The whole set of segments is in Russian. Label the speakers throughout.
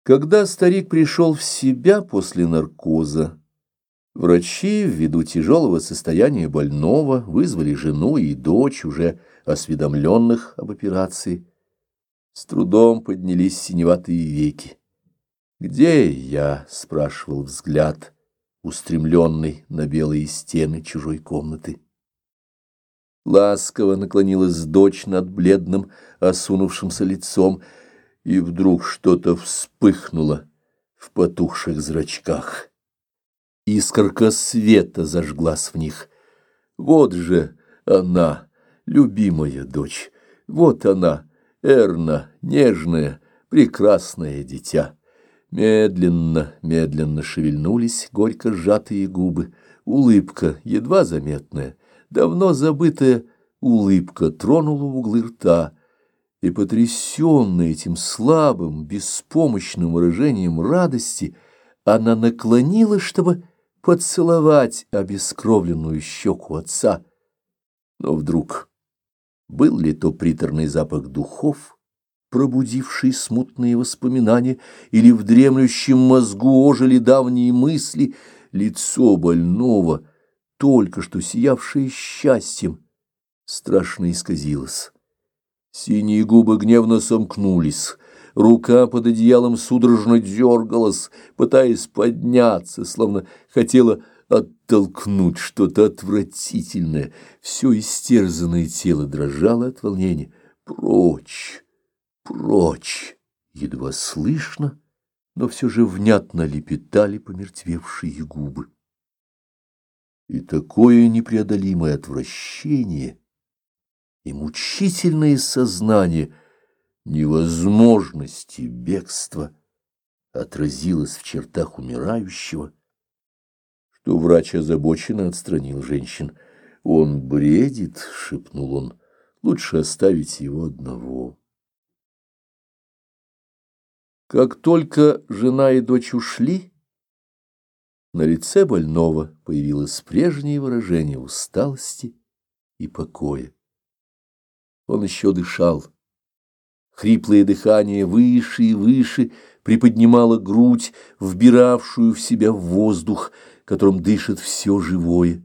Speaker 1: Когда старик пришел в себя после наркоза, врачи, ввиду тяжелого состояния больного, вызвали жену и дочь, уже осведомленных об операции. С трудом поднялись синеватые веки. «Где я?» — спрашивал взгляд, устремленный на белые стены чужой комнаты. Ласково наклонилась дочь над бледным, осунувшимся лицом, и вдруг что-то вспыхнуло в потухших зрачках. Искорка света зажглась в них. Вот же она, любимая дочь, вот она, Эрна, нежное, прекрасное дитя. Медленно, медленно шевельнулись горько сжатые губы. Улыбка, едва заметная, давно забытая улыбка тронула углы рта, и, потрясенная этим слабым, беспомощным выражением радости, она наклонилась, чтобы поцеловать обескровленную щеку отца. Но вдруг, был ли то приторный запах духов, пробудивший смутные воспоминания, или в дремлющем мозгу ожили давние мысли, лицо больного, только что сиявшее счастьем, страшно исказилось. Синие губы гневно сомкнулись, рука под одеялом судорожно дергалась, пытаясь подняться, словно хотела оттолкнуть что-то отвратительное. Все истерзанное тело дрожало от волнения. «Прочь! Прочь!» Едва слышно, но все же внятно лепетали помертвевшие губы. И такое непреодолимое отвращение и мучительное сознание невозможности бегства отразилось в чертах умирающего, что врач озабоченно отстранил женщин. «Он бредит», — шепнул он, — «лучше оставить его одного». Как только жена и дочь ушли, на лице больного появилось прежнее выражение усталости и покоя. Он еще дышал. Хриплое дыхание выше и выше приподнимало грудь, вбиравшую в себя воздух, которым дышит все живое.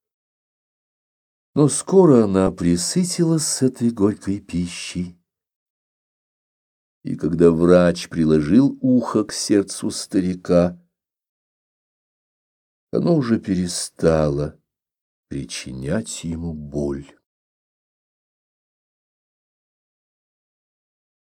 Speaker 1: Но скоро она пресытилась с этой горькой пищей. И когда врач приложил ухо к сердцу старика, оно уже перестало причинять ему боль.